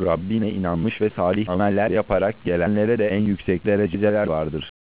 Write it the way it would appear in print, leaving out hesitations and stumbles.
Rabbine inanmış ve salih ameller yaparak gelenlere de en yüksek dereceler vardır.